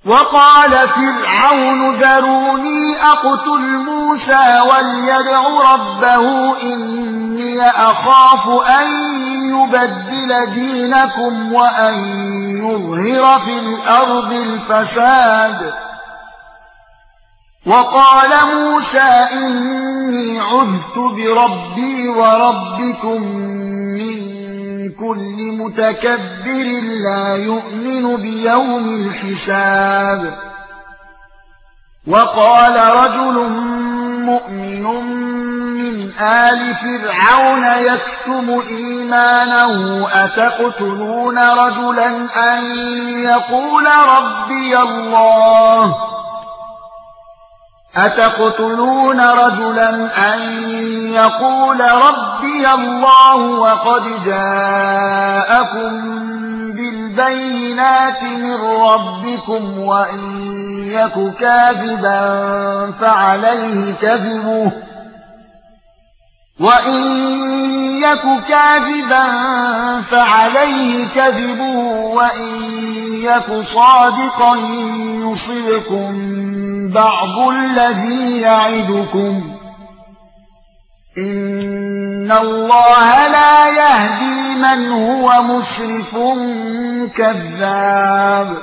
وقال فرعون ذروني أقتل موسى وليدع ربه إني أخاف أن يبدل دينكم وأن يظهر في الأرض الفساد وقال موسى إني عذت بربي وربكم من كل متكبر لا يؤمن بيوم الحساب وقال رجل مؤمن من آل فرعون يكتم إيمانه أتقتلون رجلا أن يقول ربي الله وقد جاءكم بالبينات من ربكم وإن يك كاذبا فعليه كذبه وإن يك صادقا يصبكم بعض الذي يعدكم إن الله لا يهدي من هو مسرف كذاب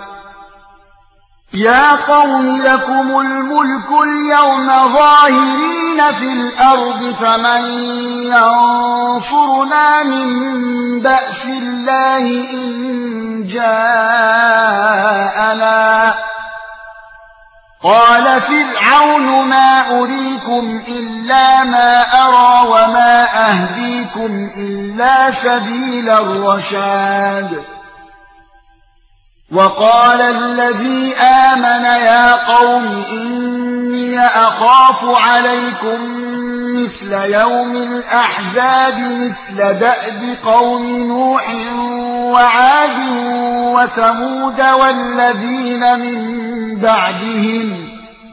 يا قوم لكم الملك اليوم ظاهرين في الأرض فمن ينصرنا من بأس الله إن جاءنا قال فرعون ما أريكم إلا ما أرى وما أهديكم إلا سبيل الرشاد وقال الذي آمن يا قوم إني أخاف عليكم مثل يوم الأحزاب مثل دأب قوم نوح وعاد وثمود والذين من بعدهم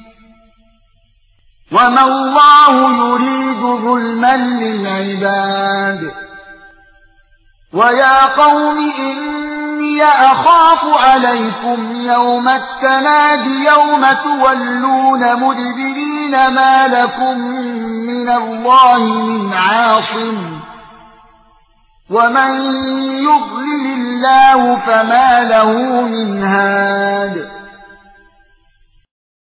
وما الله يريد ظلما للعباد ويا قوم إني أخاف عليكم يوم التناد يوم تولون مدبرين ما لكم من الله من عاصم ومن يضلل الله فما له من هاد